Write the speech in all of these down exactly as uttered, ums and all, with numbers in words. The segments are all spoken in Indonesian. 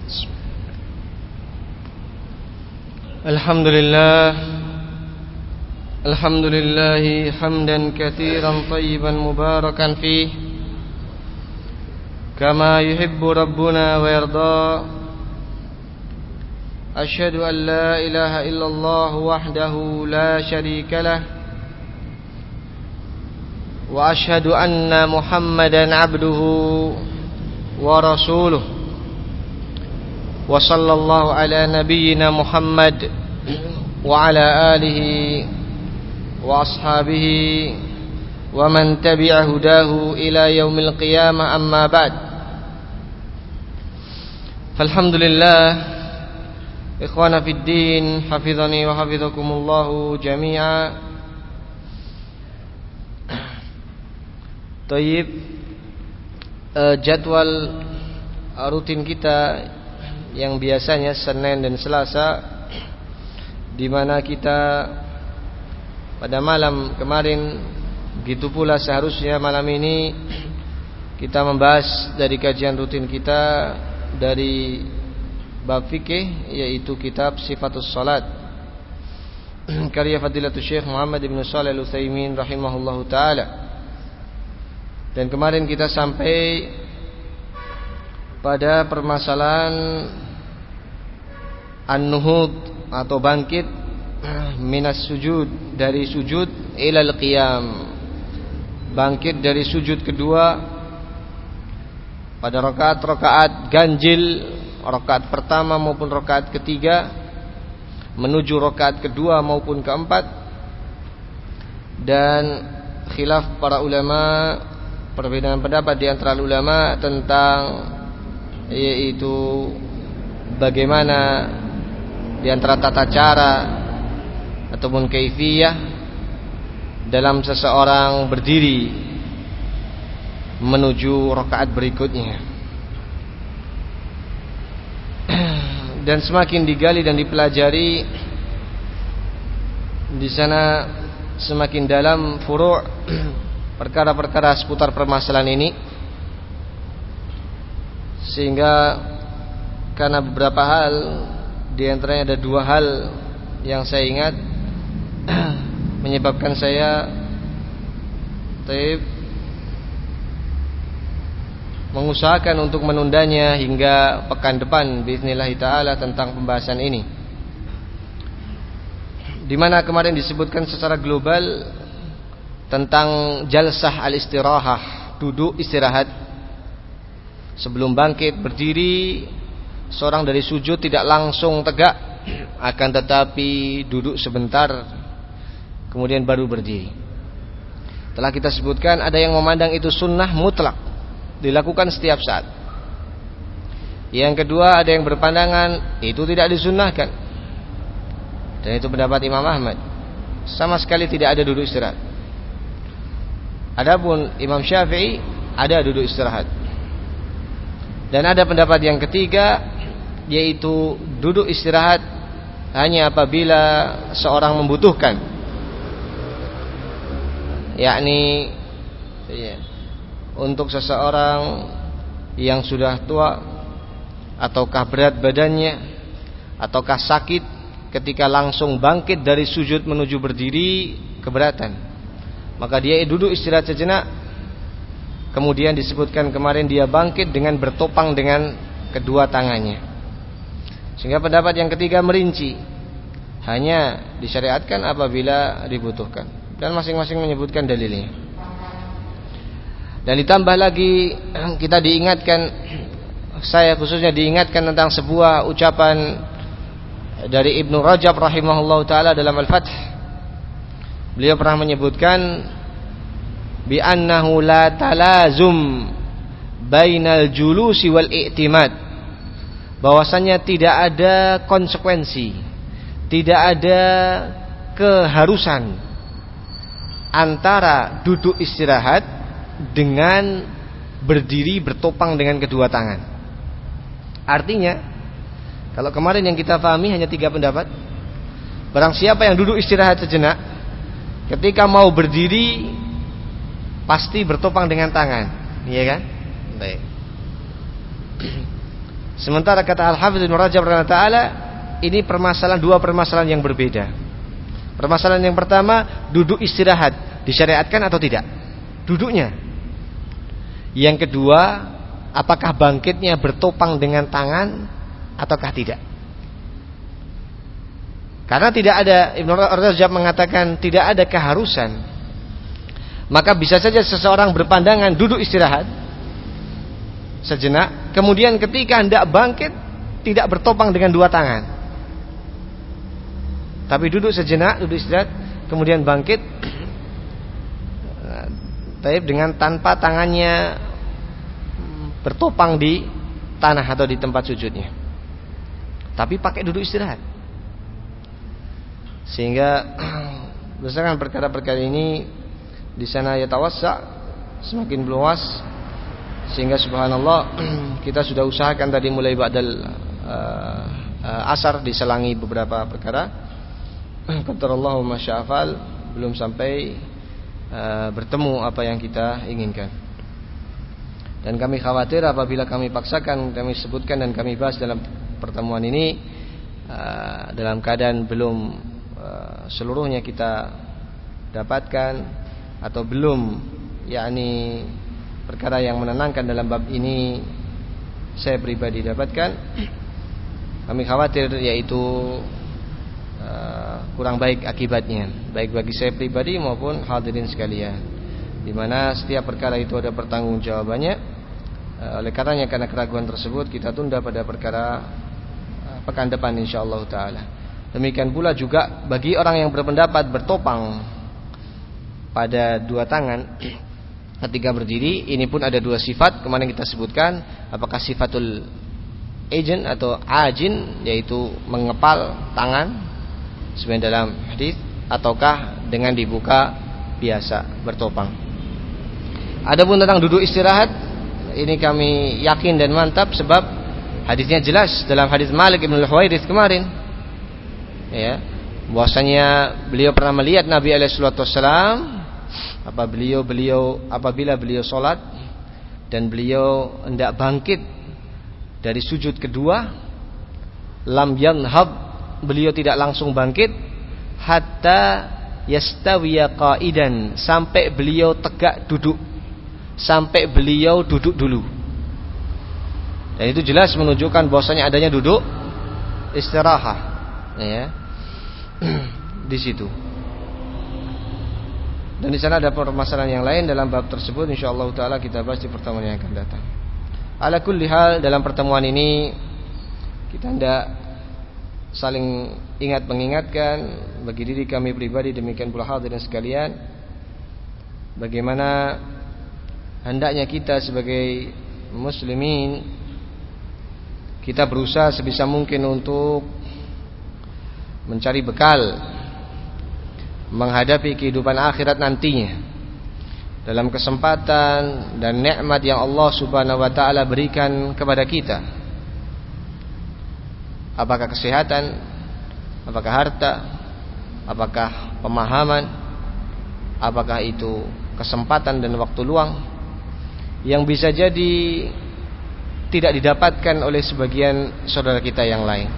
Alhamdulillah Alhamdulillah hamdan katsiran tayyiban mubarakan fih kama yuhibbu rabbuna wa yarda. Asyhadu an la ilaha illallah wahdahu la syarika lah wa asyhadu anna Muhammadan abduhu wa rasuluh. Wa sallallahu ala nabiyyina Muhammad wa ala alihi wa ashabihi wa man tabi'a hudahu ila yaumil qiyamah, amma ba'd. Falhamdulillah, ikhwana fid din, hafizani wa hafizakumullahu jami'a. Tayyib, uh, jadwal rutin kita yang biasanya Senin dan Selasa, di mana kita pada malam kemarin, begitu pula seharusnya malam ini kita membahas dari kajian rutin kita dari bab fikih, yaitu kitab Sifatus Salat karya Fadilatul Syekh Muhammad ibn Shalih Al-Utsaimin rahimahullahu ta'ala. Dan kemarin kita sampai pada permasalahan an-nuhud atau bangkit minas sujud, dari sujud ilal qiyam, bangkit dari sujud kedua pada rakaat-rakaat ganjil, rakaat pertama maupun rakaat ketiga, menuju rakaat kedua maupun keempat. Dan khilaf para ulama, perbedaan pendapat di antara ulama tentang yaitu bagaimana di antara tata cara ataupun kaifiyah dalam seseorang berdiri menuju rakaat berikutnya. Dan semakin digali dan dipelajari di sana, semakin dalam furu' perkara-perkara seputar permasalahan ini. Sehingga karena beberapa hal, di antaranya ada dua hal yang saya ingat menyebabkan saya taib mengusahakan untuk menundanya hingga pekan depan biiznillah taala tentang pembahasan ini, di mana kemarin disebutkan secara global tentang jalsah al-istirahah, duduk istirahat. Sebelum bangkit berdiri, seorang dari sujud tidak langsung tegak, akan tetapi duduk sebentar kemudian baru berdiri. Telah kita sebutkan ada yang memandang itu sunnah mutlak, dilakukan setiap saat. Yang kedua, ada yang berpandangan itu tidak disunnahkan, dan itu pendapat Imam Ahmad, sama sekali tidak ada duduk istirahat. Adapun Imam Syafi'i ada duduk istirahat. Dan ada pendapat yang ketiga, yaitu duduk istirahat hanya apabila seorang membutuhkan, yakni ya, untuk seseorang yang sudah tua, ataukah berat badannya, ataukah sakit, ketika langsung bangkit dari sujud menuju berdiri keberatan, maka dia duduk istirahat sejenak. Kemudian disebutkan kemarin dia bangkit dengan bertopang dengan kedua tangannya. Sehingga pendapat yang ketiga merinci, hanya disyariatkan apabila dibutuhkan, dan masing-masing menyebutkan dalilnya. Dan ditambah lagi, kita diingatkan, saya khususnya diingatkan tentang sebuah ucapan dari Ibnu Rajab rahimahullah ta'ala dalam Al-Fath. Beliau pernah menyebutkan bi annahu la talazum bainal julusi wal i'timad, bahwasanya tidak ada konsekuensi, tidak ada keharusan antara duduk istirahat dengan berdiri bertopang dengan kedua tangan. Artinya, kalau kemarin yang kita pahami hanya tiga pendapat, barang siapa yang duduk istirahat sejenak, ketika mau berdiri pasti bertopang dengan tangan, iya kan? Baik. Sementara kata Al-Hafidz Ibnu Rajab rahimahullah taala, ini permasalahan dua permasalahan yang berbeda. Permasalahan yang pertama, duduk istirahat disyariatkan atau tidak? Duduknya. Yang kedua, apakah bangkitnya bertopang dengan tangan ataukah tidak? Karena tidak ada, Ibnu Rajab mengatakan tidak ada keharusan, maka bisa saja seseorang berpandangan duduk istirahat sejenak, kemudian ketika hendak bangkit tidak bertopang dengan dua tangan, tapi duduk sejenak, duduk istirahat, kemudian bangkit, tapi dengan tanpa tangannya bertopang di tanah atau di tempat sujudnya, tapi pakai duduk istirahat. Sehingga berdasarkan perkara-perkara ini di sana yatawassa, semakin luas, sehingga subhanallah kita sudah usahakan tadi mulai ba'dal uh, uh, asar diselangi beberapa perkara. Qadarallahu ma sya'afal, belum sampai uh, bertemu apa yang kita inginkan. Dan kami khawatir apabila kami paksakan, kami sebutkan dan kami bahas dalam pertemuan ini uh, dalam keadaan belum uh, seluruhnya kita dapatkan atau belum yakni perkara yang menenangkan dalam bab ini saya pribadi dapatkan, kami khawatir yaitu uh, kurang baik akibatnya, baik bagi saya pribadi maupun hadirin sekalian, di mana setiap perkara itu ada pertanggungjawabannya. uh, Oleh karenanya, karena keraguan tersebut kita tunda pada perkara uh, pekan depan insyaallah taala. Demikian pula juga bagi orang yang berpendapat bertopang pada dua tangan ketika berdiri, ini pun ada dua sifat kemarin kita sebutkan, apakah sifatul agent atau ajin, yaitu mengepal tangan sebenarnya dalam hadis, ataukah dengan dibuka biasa bertopang. Adapun tentang duduk istirahat, ini kami yakin dan mantap sebab hadisnya jelas dalam hadis Malik bin Al-Huwairits kemarin, ya, bahwasanya beliau pernah melihat Nabi alaihi salatu wasallam apa beliau beliau apabila beliau sholat dan beliau hendak bangkit dari sujud kedua, lam yanhab, beliau tidak langsung bangkit hatta yastawiya qaidan, sampai beliau tegak duduk, sampai beliau duduk dulu. Dan itu jelas menunjukkan bahwasanya adanya duduk istirahat, ya, di situ. Dan di sana ada permasalahan yang lain dalam bab tersebut, insyaallah taala kita bahas di pertemuan yang akan datang. Ala kulli hal, dalam pertemuan ini kita hendak saling ingat mengingatkan bagi diri kami pribadi, demikian pula hadirin sekalian, bagaimana hendaknya kita sebagai muslimin kita berusaha sebisa mungkin untuk mencari bekal menghadapi kehidupan akhirat nantinya dalam kesempatan dan nikmat yang Allah Subhanahu wa taala berikan kepada kita. Apakah kesehatan, apakah harta, apakah pemahaman, apakah itu kesempatan dan waktu luang yang bisa jadi tidak didapatkan oleh sebagian saudara kita yang lain.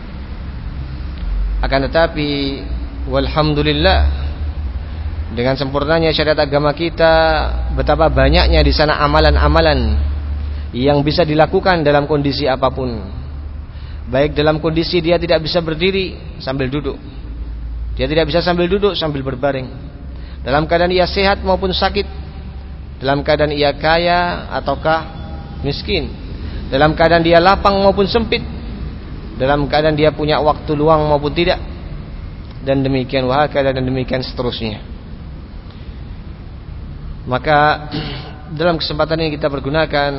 Akan tetapi walhamdulillah, dengan sempurnanya syariat agama kita, betapa banyaknya di sana amalan-amalan yang bisa dilakukan dalam kondisi apapun. Baik dalam kondisi dia tidak bisa berdiri sambil duduk, dia tidak bisa sambil duduk sambil berbaring, dalam keadaan ia sehat maupun sakit, dalam keadaan ia kaya ataukah miskin, dalam keadaan dia lapang maupun sempit, dalam keadaan dia punya waktu luang maupun tidak, dan demikian wahakala, dan demikian seterusnya. Maka dalam kesempatan ini kita pergunakan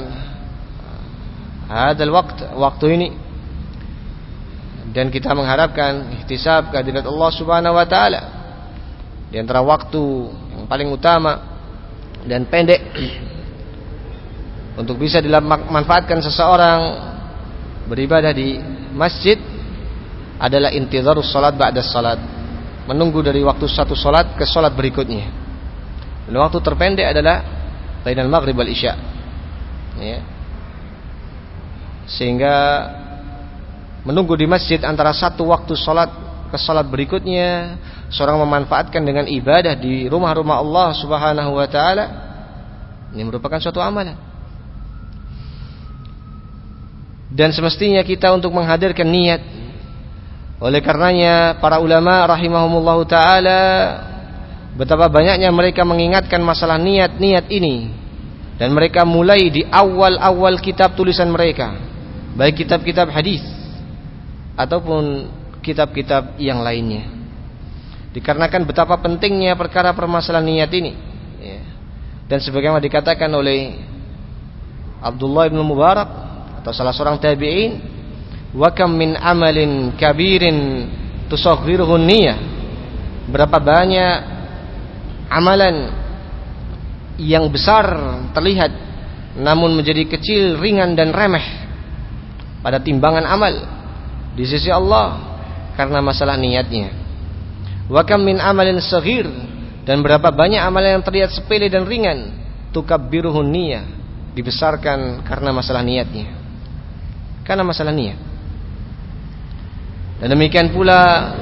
hadal waktu, waktu ini, dan kita mengharapkan ihtisab kehadirat Allah Subhanahu wa taala di antara waktu yang paling utama dan pendek untuk bisa dimanfaatkan seseorang beribadah di masjid adalah intizarus salat ba'da salat, menunggu dari waktu satu salat ke salat berikutnya. Dan waktu terpendek adalah bainal maghrib wal isya, ya. sehingga menunggu di masjid antara satu waktu sholat ke sholat berikutnya, seorang memanfaatkan dengan ibadah di rumah-rumah Allah Subhanahu wa taala, ini merupakan suatu amalan. Dan semestinya kita untuk menghadirkan niat. Oleh karenanya para ulama rahimahumullahu taala, betapa banyaknya mereka mengingatkan masalah niat-niat ini, dan mereka mulai di awal-awal kitab tulisan mereka, baik kitab-kitab hadis ataupun kitab-kitab yang lainnya, dikarenakan betapa pentingnya perkara permasalahan niat ini, ya. Dan sebagaimana dikatakan oleh Abdullah bin Mubarak atau salah seorang tabi'in, wa kam min amalin kabirin tusaghiruhu niyah, berapa banyak amalan yang besar terlihat namun menjadi kecil, ringan dan remeh pada timbangan amal di sisi Allah karena masalah niatnya. Wa kam min amalin saghir, dan berapa banyak amalan yang terlihat sepele dan ringan, tukabbiruhun niyah, dibesarkan karena masalah niatnya, karena masalah niat. Dan demikian pula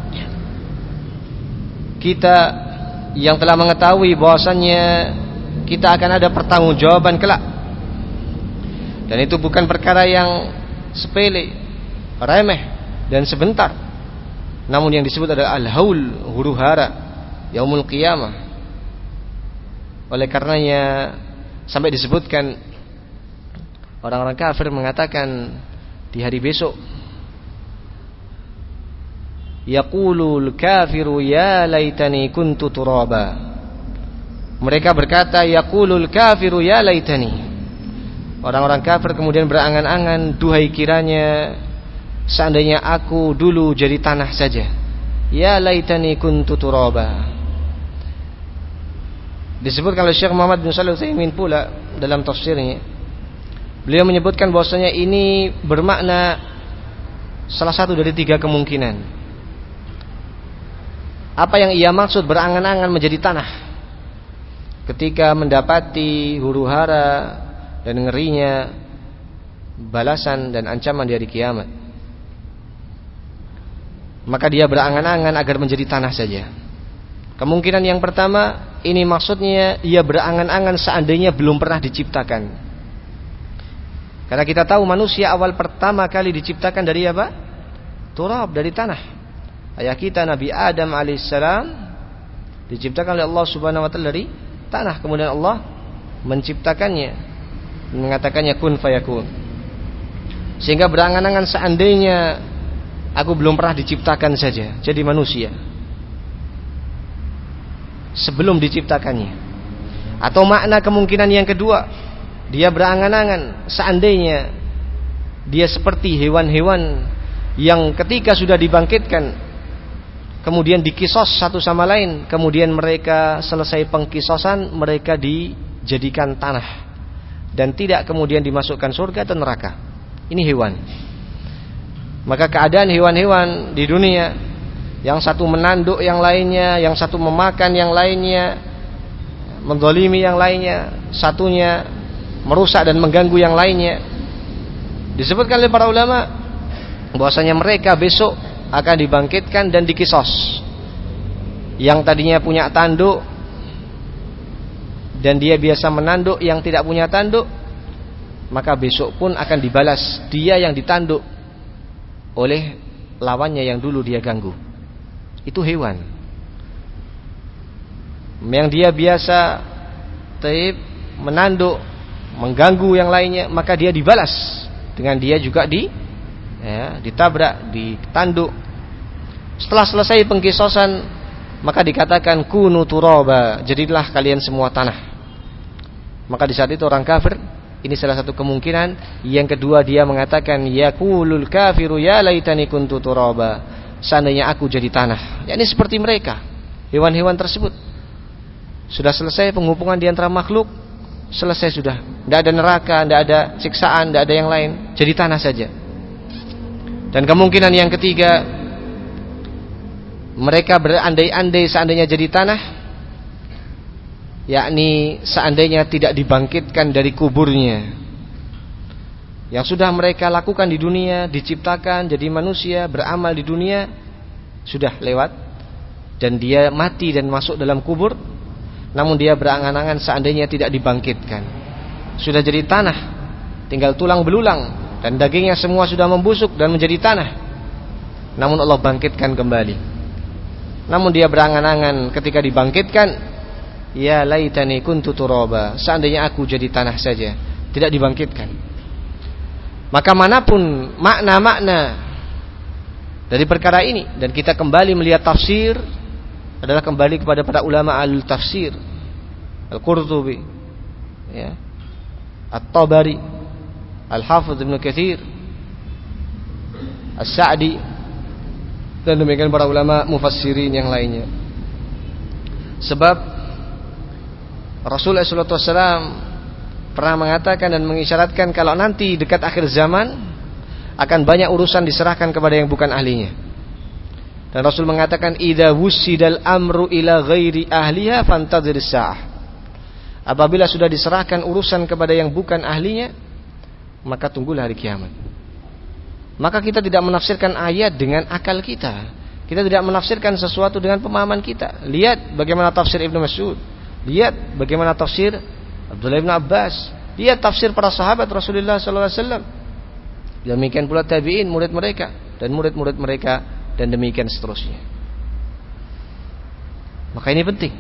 kita yang telah mengetahui bahwasannya kita akan ada pertanggungjawaban kelak, dan itu bukan perkara yang sepele, remeh dan sebentar, namun yang disebut adalah al-haul, huru hara, yaumul qiyamah. Oleh karenanya sampai disebutkan orang-orang kafir mengatakan di hari besok, yaqulul kafiru ya laitani kuntu turaba. Mereka berkata yaqulul kafiru ya laitani. Orang-orang kafir kemudian berangan-angan, duhai kiranya seandainya aku dulu jadi tanah saja. Ya laitani kuntu turaba. Disebutkan oleh Syekh Muhammad bin Shalih Al-Utsaimin pula dalam tafsirnya, beliau menyebutkan bahwasanya ini bermakna salah satu dari tiga kemungkinan. Apa yang ia maksud berangan-angan menjadi tanah ketika mendapati huru hara dan ngerinya balasan dan ancaman di hari kiamat, maka dia berangan-angan agar menjadi tanah saja. Kemungkinan yang pertama, ini maksudnya ia berangan-angan seandainya belum pernah diciptakan. Karena kita tahu manusia awal pertama kali diciptakan dari apa? Turab, dari tanah. Ayah kita Nabi Adam alaihissalam diciptakan oleh Allah subhanahu wa ta'ala dari tanah. Kemudian Allah menciptakannya, mengatakannya kun fayakun. Sehingga berangan-angan seandainya aku belum pernah diciptakan saja, jadi manusia sebelum diciptakannya. Atau makna kemungkinan yang kedua, dia berangan-angan seandainya dia seperti hewan-hewan yang ketika sudah dibangkitkan kemudian dikisos satu sama lain, kemudian mereka selesai pengkisosan, mereka dijadikan tanah dan tidak kemudian dimasukkan surga atau neraka. Ini hewan. Maka keadaan hewan-hewan di dunia, yang satu menanduk yang lainnya, yang satu memakan yang lainnya, menzalimi yang lainnya, satunya merusak dan mengganggu yang lainnya, disebutkan oleh para ulama bahwasanya mereka besok akan dibangkitkan dan dikisos. Yang tadinya punya tanduk dan dia biasa menanduk yang tidak punya tanduk, maka besok pun akan dibalas dia yang ditanduk oleh lawannya yang dulu dia ganggu. Itu hewan yang dia biasa taib, menanduk, mengganggu yang lainnya, maka dia dibalas dengan dia juga di ya, ditabrak, ditanduk. Setelah selesai pengkisosan, maka dikatakan kunu turaba, jadilah kalian semua tanah. Maka di saat itu orang kafir, ini salah satu kemungkinan. Yang kedua, dia mengatakan yaqulul kafiru ya laitani kuntu turaba, seandainya aku jadi tanah. Ya, ini seperti mereka, hewan-hewan tersebut. Sudah selesai penghubungan di antara makhluk, selesai sudah. Tidak ada neraka, tidak ada siksaan, tidak ada yang lain, jadi tanah saja. Dan kemungkinan yang ketiga, mereka berandai-andai seandainya jadi tanah, yakni seandainya tidak dibangkitkan dari kuburnya, yang sudah mereka lakukan di dunia, diciptakan jadi manusia, beramal di dunia, sudah lewat, dan dia mati dan masuk dalam kubur. Namun dia berangan-angan seandainya tidak dibangkitkan, sudah jadi tanah, tinggal tulang belulang, dan dagingnya semua sudah membusuk dan menjadi tanah. Namun Allah bangkitkan kembali. Namun dia berangan-angan ketika dibangkitkan, ya laitani kuntu turaba, seandainya aku jadi tanah saja, tidak dibangkitkan. Maka manapun makna-makna dari perkara ini, dan kita kembali melihat tafsir, adalah kembali kepada para ulama al-tafsir, Al-Qurtubi, ya, At-Tabari, Al-Hafidz Ibnu Katsir, As-Sa'di, dan demikian para ulama mufassirin yang lainnya. Sebab Rasulullah shallallahu alaihi wasallam pernah mengatakan dan mengisyaratkan kalau nanti dekat akhir zaman akan banyak urusan diserahkan kepada yang bukan ahlinya. Dan Rasul mengatakan, idza wussidal amru ila ghairi ahliha fantadhiris sa'ah. Apabila sudah diserahkan urusan kepada yang bukan ahlinya, maka tunggulah hari kiamat. Maka kita tidak menafsirkan ayat dengan akal kita. Kita tidak menafsirkan sesuatu dengan pemahaman kita. Lihat bagaimana tafsir Ibnu Mas'ud. Lihat bagaimana tafsir Abdullah bin Abbas. Lihat tafsir para sahabat Rasulullah sallallahu alaihi wasallam. Demikian pula tabi'in, murid mereka dan murid-murid mereka, dan demikian seterusnya. Maka ini penting.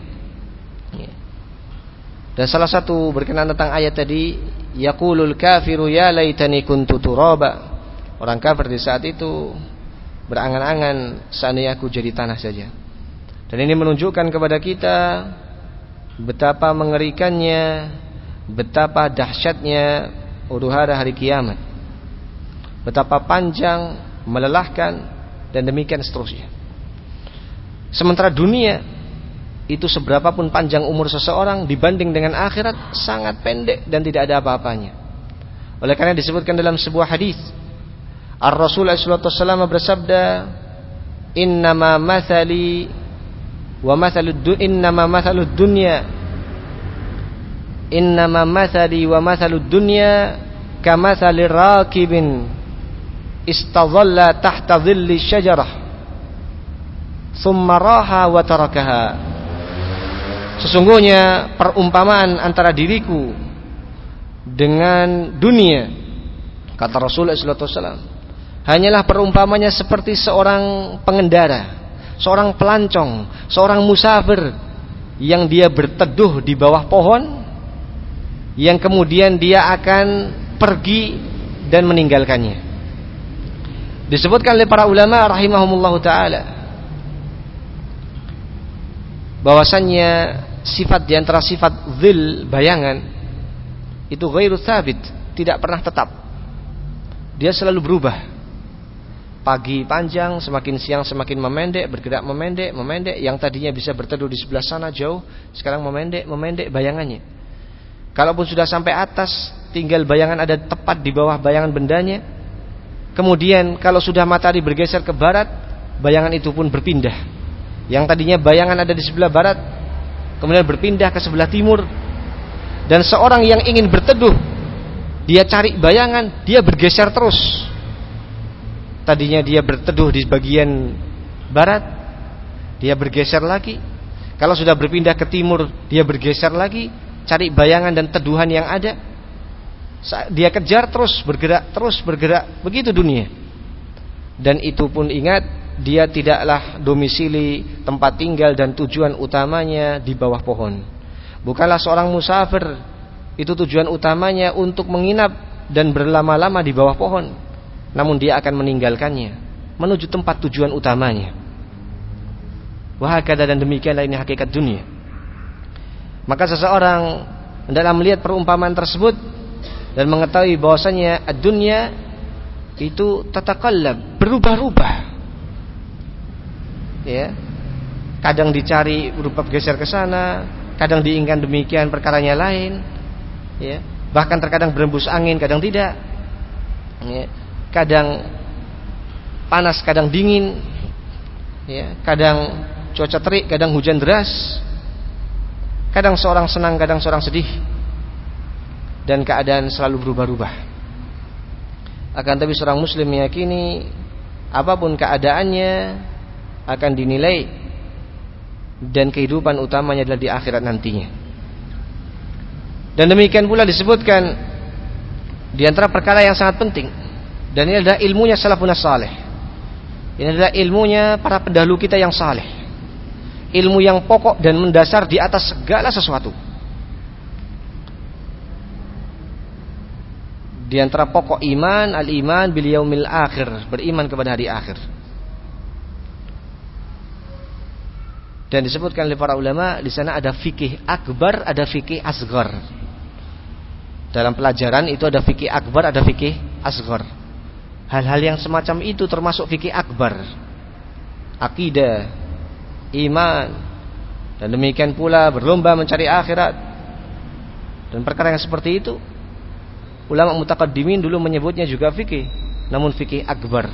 Dan salah satu berkenaan tentang ayat tadi, yaqulul kafiru ya laitani kuntu turaba. Orang kafir di saat itu berangan-angan seandainya aku jadi tanah saja. Dan ini menunjukkan kepada kita betapa mengerikannya, betapa dahsyatnya huru-hara hari kiamat, betapa panjang, melelahkan, dan demikian seterusnya. Sementara dunia itu seberapapun panjang umur seseorang dibanding dengan akhirat sangat pendek dan tidak ada apa-apanya. Oleh karena disebutkan dalam sebuah hadis, Ar-Rasul sallallahu alaihi wasallam bersabda, "Innama mathali wa mathalud dunya innama mathalud dunya innama mathali wa mathalud dunya kamathalir rakibin istadhalla tahta dhilli syajarah thumma raha wa tarakaha." Sesungguhnya perumpamaan antara diriku dengan dunia, kata Rasulullah sallallahu alaihi wasallam, hanyalah perumpamannya seperti seorang pengendara, seorang pelancong, seorang musafir yang dia berteduh di bawah pohon, yang kemudian dia akan pergi dan meninggalkannya. Disebutkan oleh para ulama rahimahumullahu ta'ala bahwasannya sifat di antara sifat dhil, bayangan, itu ghairu thabit, tidak pernah tetap. Dia selalu berubah. Pagi panjang, semakin siang semakin memendek, bergerak memendek, memendek. Yang tadinya bisa berteduh di sebelah sana jauh, sekarang memendek, memendek bayangannya. Kalaupun sudah sampai atas, tinggal bayangan ada tepat di bawah bayangan bendanya. Kemudian kalau sudah matahari bergeser ke barat, bayangan itu pun berpindah. Yang tadinya bayangan ada di sebelah barat, kemudian berpindah ke sebelah timur. Dan seorang yang ingin berteduh, dia cari bayangan, dia bergeser terus. Tadinya dia berteduh di bagian barat, dia bergeser lagi. Kalau sudah berpindah ke timur, dia bergeser lagi, cari bayangan dan teduhan yang ada. Dia kejar terus, bergerak terus, bergerak. Begitu dunia. Dan itu pun ingat, dia tidaklah domisili, tempat tinggal dan tujuan utamanya di bawah pohon. Bukanlah seorang musafir itu tujuan utamanya untuk menginap dan berlama-lama di bawah pohon, namun dia akan meninggalkannya menuju tempat tujuan utamanya. Wahakada, dan demikianlah ini hakikat dunia. Maka seseorang dalam melihat perumpamaan tersebut dan mengetahui bahwasanya ad-dunya itu tatakallab, berubah-ubah, ya, kadang dicari berupa geser ke sana, kadang diinginkan demikian, perkaranya lain, ya, bahkan terkadang berembus angin, kadang tidak, ya, kadang panas, kadang dingin, ya, kadang cuaca terik, kadang hujan deras, kadang seorang senang, kadang seorang sedih, dan keadaan selalu berubah-ubah. Akan tapi seorang muslim meyakini apapun keadaannya akan dinilai dan kehidupan utamanya adalah di akhirat nantinya. Dan demikian pula disebutkan di antara perkara yang sangat penting, dan ini adalah ilmunya salafun salih. Ini adalah ilmunya para pendahulu kita yang saleh. Ilmu yang pokok dan mendasar di atas segala sesuatu. Di antara pokok iman, al-iman bil yaumil akhir, beriman kepada hari akhir. Dan disebutkan oleh para ulama di sana ada fikih akbar, ada fikih asghar. Dalam pelajaran itu ada fikih akbar, ada fikih asghar. Hal-hal yang semacam itu termasuk fikih akbar, akidah, iman, dan demikian pula berlomba mencari akhirat dan perkara yang seperti itu. Ulama mutaqaddimin dulu menyebutnya juga fikih, namun fikih akbar.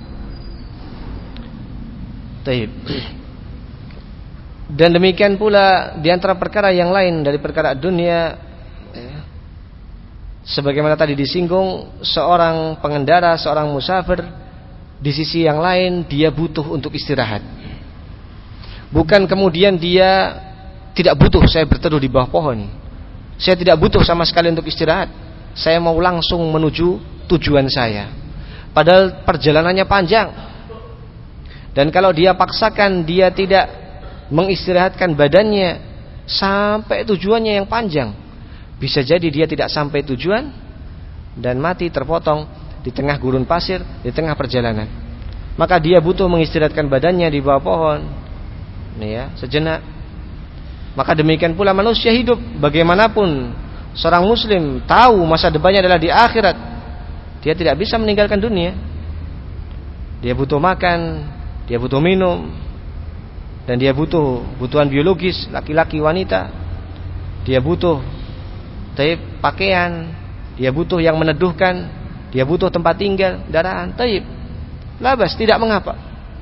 Taib. Dan demikian pula di antara perkara yang lain dari perkara dunia, sebagaimana tadi disinggung, seorang pengendara, seorang musafir, di sisi yang lain dia butuh untuk istirahat. Bukan kemudian dia tidak butuh, saya berteduh di bawah pohon, saya tidak butuh sama sekali untuk istirahat, saya mau langsung menuju tujuan saya, padahal perjalanannya panjang. Dan kalau dia paksakan, dia tidak mengistirahatkan badannya sampai tujuannya yang panjang, bisa jadi dia tidak sampai tujuan dan mati terpotong di tengah gurun pasir, di tengah perjalanan. Maka dia butuh mengistirahatkan badannya di bawah pohon, nih ya, sejenak. Maka demikian pula manusia hidup, bagaimanapun seorang muslim tahu masa depannya adalah di akhirat, dia tidak bisa meninggalkan dunia. Dia butuh makan, dia butuh minum, dan dia butuh kebutuhan biologis, laki-laki, wanita. Dia butuh taib pakaian, dia butuh yang meneduhkan, dia butuh tempat tinggal, kendaraan, taib. Labas, tidak mengapa.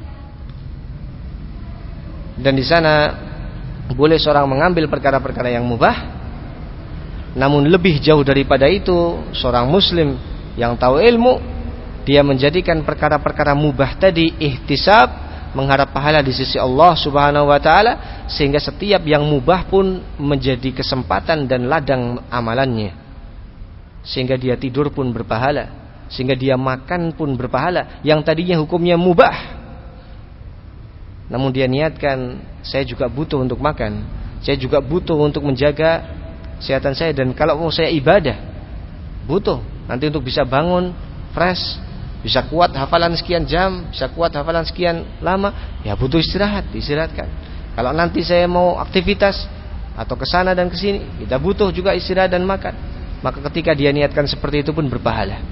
Dan di sana boleh seorang mengambil perkara-perkara yang mubah. Namun lebih jauh daripada itu, seorang muslim yang tahu ilmu, dia menjadikan perkara-perkara mubah tadi ihtisab, mengharap pahala di sisi Allah Subhanahu wa taala, sehingga setiap yang mubah pun menjadi kesempatan dan ladang amalannya. Sehingga dia tidur pun berpahala, sehingga dia makan pun berpahala, yang tadinya hukumnya mubah. Namun dia niatkan, saya juga butuh untuk makan, saya juga butuh untuk menjaga kesehatan saya, dan kalau mau saya ibadah butuh nanti untuk bisa bangun fresh, bisa kuat hafalan sekian jam, bisa kuat hafalan sekian lama, ya butuh istirahat, istirahatkan. Kalau nanti saya mau aktivitas atau kesana dan kesini, kita butuh juga istirahat dan makan. Maka ketika dia niatkan seperti itu pun berpahala.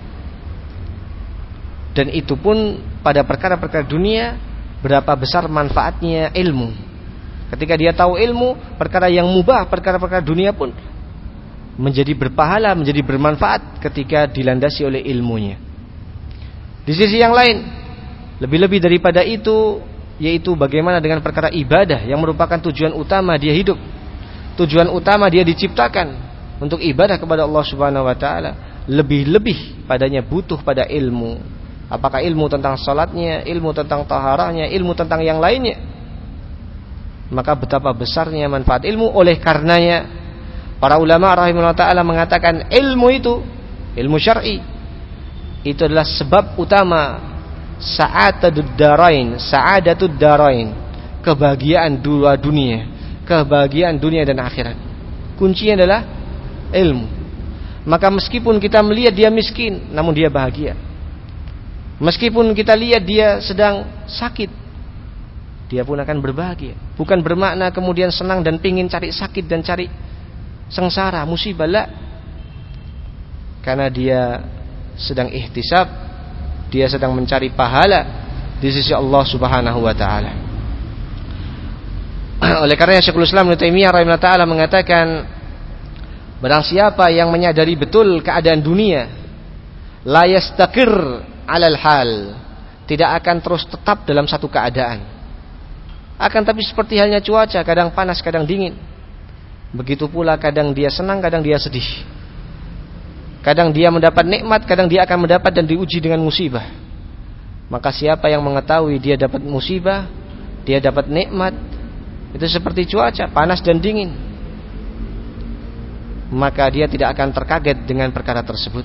Dan itu pun pada perkara-perkara dunia, berapa besar manfaatnya ilmu. Ketika dia tahu ilmu, perkara yang mubah, perkara-perkara dunia pun menjadi berpahala, menjadi bermanfaat ketika dilandasi oleh ilmunya. Di sisi yang lain, lebih-lebih daripada itu, yaitu bagaimana dengan perkara ibadah yang merupakan tujuan utama dia hidup. Tujuan utama dia diciptakan untuk ibadah kepada Allah Subhanahu wa taala. Lebih-lebih padanya butuh pada ilmu. Apakah ilmu tentang salatnya, ilmu tentang taharahnya, ilmu tentang yang lainnya. Maka betapa besarnya manfaat ilmu. Oleh karenanya para ulama rahimahullah ta'ala mengatakan ilmu itu, ilmu syar'i, itu adalah sebab utama sa'adatud darain, sa'adatud darain, kebahagiaan dua dunia, kebahagiaan dunia dan akhirat. Kuncinya adalah ilmu. Maka meskipun kita melihat dia miskin, namun dia bahagia. Meskipun kita lihat dia sedang sakit, dia pun akan berbahagia. Bukan bermakna kemudian senang dan pingin cari sakit dan cari sengsara, musibah, la. Karena dia sedang ihtisab, dia sedang mencari pahala di sisi Allah Subhanahu wa taala. Oleh karena Syekhul Islam Ibnu Taimiyah rahimahullah taala mengatakan, barang siapa yang menyadari betul keadaan dunia, la yastaqir 'alal hal, tidak akan terus tetap dalam satu keadaan. Akan tapi seperti halnya cuaca, kadang panas, kadang dingin. Begitu pula kadang dia senang, kadang dia sedih. Kadang dia mendapat nikmat, kadang dia akan mendapat dan diuji dengan musibah. Maka siapa yang mengetahui dia dapat musibah, dia dapat nikmat, itu seperti cuaca, panas dan dingin, maka dia tidak akan terkaget dengan perkara tersebut.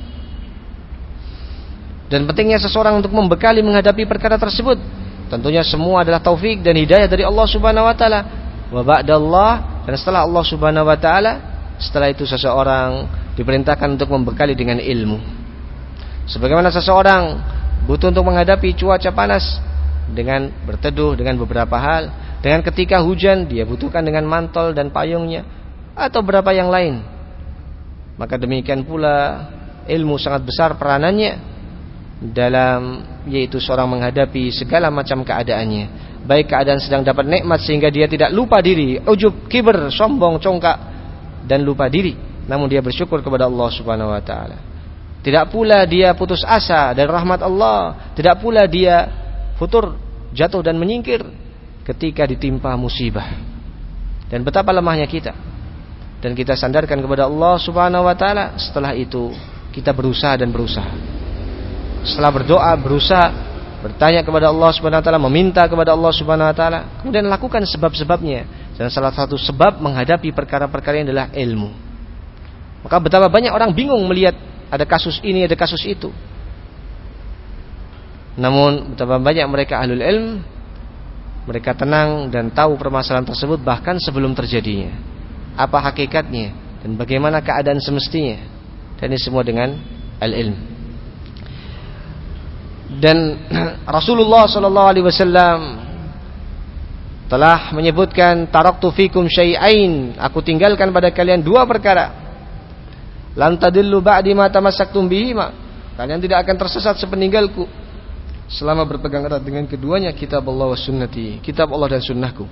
Dan pentingnya seseorang untuk membekali menghadapi perkara tersebut, tentunya semua adalah taufik dan hidayah dari Allah Subhanahu wa taala. Wa ba'dallah, dan setelah Allah Subhanahu wa taala, setelah itu seseorang diperintahkan untuk membekali dengan ilmu. Sebagaimana seseorang butuh untuk menghadapi cuaca panas dengan berteduh dengan beberapa hal, dengan ketika hujan dia butuhkan dengan mantel dan payungnya atau beberapa yang lain. Maka demikian pula ilmu sangat besar peranannya dalam, yaitu seorang menghadapi segala macam keadaannya, baik keadaan sedang dapat nikmat sehingga dia tidak lupa diri, ujub, kibir, sombong, congkak dan lupa diri, namun dia bersyukur kepada Allah Subhanahu wa taala. Tidak pula dia putus asa dari rahmat Allah, tidak pula dia futur, jatuh dan menyingkir ketika ditimpa musibah. Dan betapa lemahnya kita, dan kita sandarkan kepada Allah Subhanahu wa taala. Setelah itu kita berusaha dan berusaha. Setelah berdoa, berusaha, bertanya kepada Allah Subhanahu wa taala, meminta kepada Allah Subhanahu wa taala, kemudian lakukan sebab-sebabnya. Dan salah satu sebab menghadapi perkara-perkara ini adalah ilmu. Maka betapa banyak orang bingung melihat ada kasus ini, ada kasus itu. Namun betapa banyak mereka ahlul ilm, mereka tenang dan tahu permasalahan tersebut bahkan sebelum terjadinya, apa hakikatnya dan bagaimana keadaan semestinya. Dan ini semua dengan al-ilm. Dan Rasulullah sallallahu alaihi wasallam telah menyebutkan, taraktu fikum syai'ain, aku tinggalkan pada kalian dua perkara, lan tadillu ba'di ma tamassaktum bihima, kalian tidak akan tersesat sepeninggalku selama berpegang erat dengan keduanya, kitab Allah wa sunnati, kitab Allah dan sunnahku.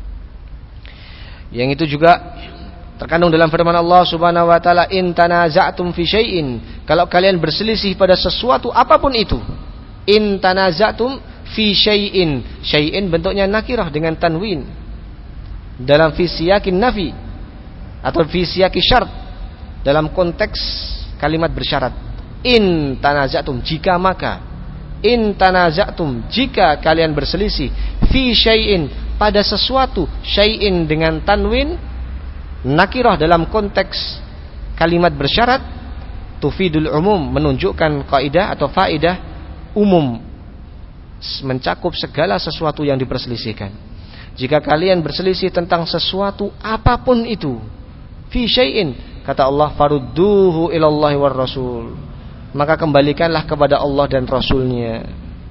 Yang itu juga terkandung dalam firman Allah Subhanahu wa taala, in tanaza'tum fi syai'in, kalau kalian berselisih pada sesuatu apapun itu, in tanaza'tum fi syai'in, syai'in bentuknya nakirah dengan tanwin dalam fi siyakin nafi atau fi siyaki syart, dalam konteks kalimat bersyarat. In tanaza'tum, jika maka, in tanaza'tum, jika kalian berselisih, fi syai'in, pada sesuatu, syai'in dengan tanwin nakirah dalam konteks kalimat bersyarat, tufidul umum, menunjukkan kaidah atau faedah umum, mencakup segala sesuatu yang diperselisihkan. Jika kalian berselisih tentang sesuatu apapun itu, fi syai'in, kata Allah, farudduhu ilallahi war rasul, maka kembalikanlah kepada Allah dan Rasulnya.